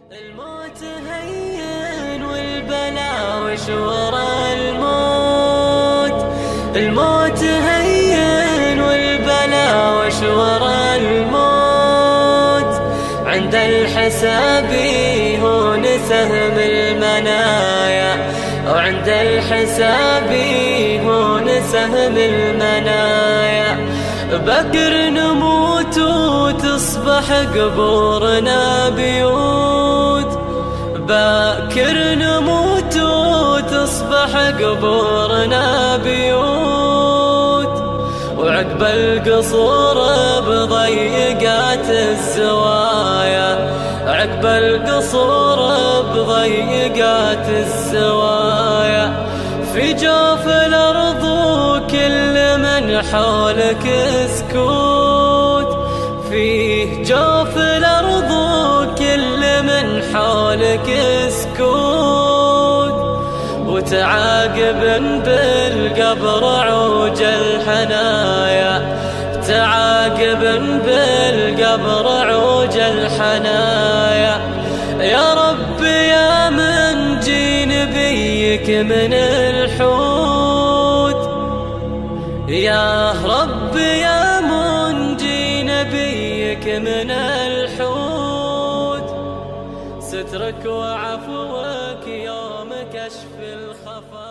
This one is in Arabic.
الموت هين والبلا وش ورا الموت. الموت هين والبلا وش ورا الموت. عند الحساب هون سهم المنايا، وعند الحساب هون سهم المنايا. بكر نموت وتصبح قبورنا بيوت. باكر نموت وتصبح قبورنا بيوت. وعقب القصور بضيقات الزوايا، عقب القصور بضيقات الزوايا. في جوف الأرض وكل من حولك سكوت. في جوف الأرض وكل من حولك سكوت. وتعاقب بالقبر عوج الحنايا، تعاقب بالقبر عوج الحنايا. يا رب يا من جي نبيك من الحوت. يا رب يا من جي نبيك من الحوت. سترك وعفوك يوم كشف الخفا.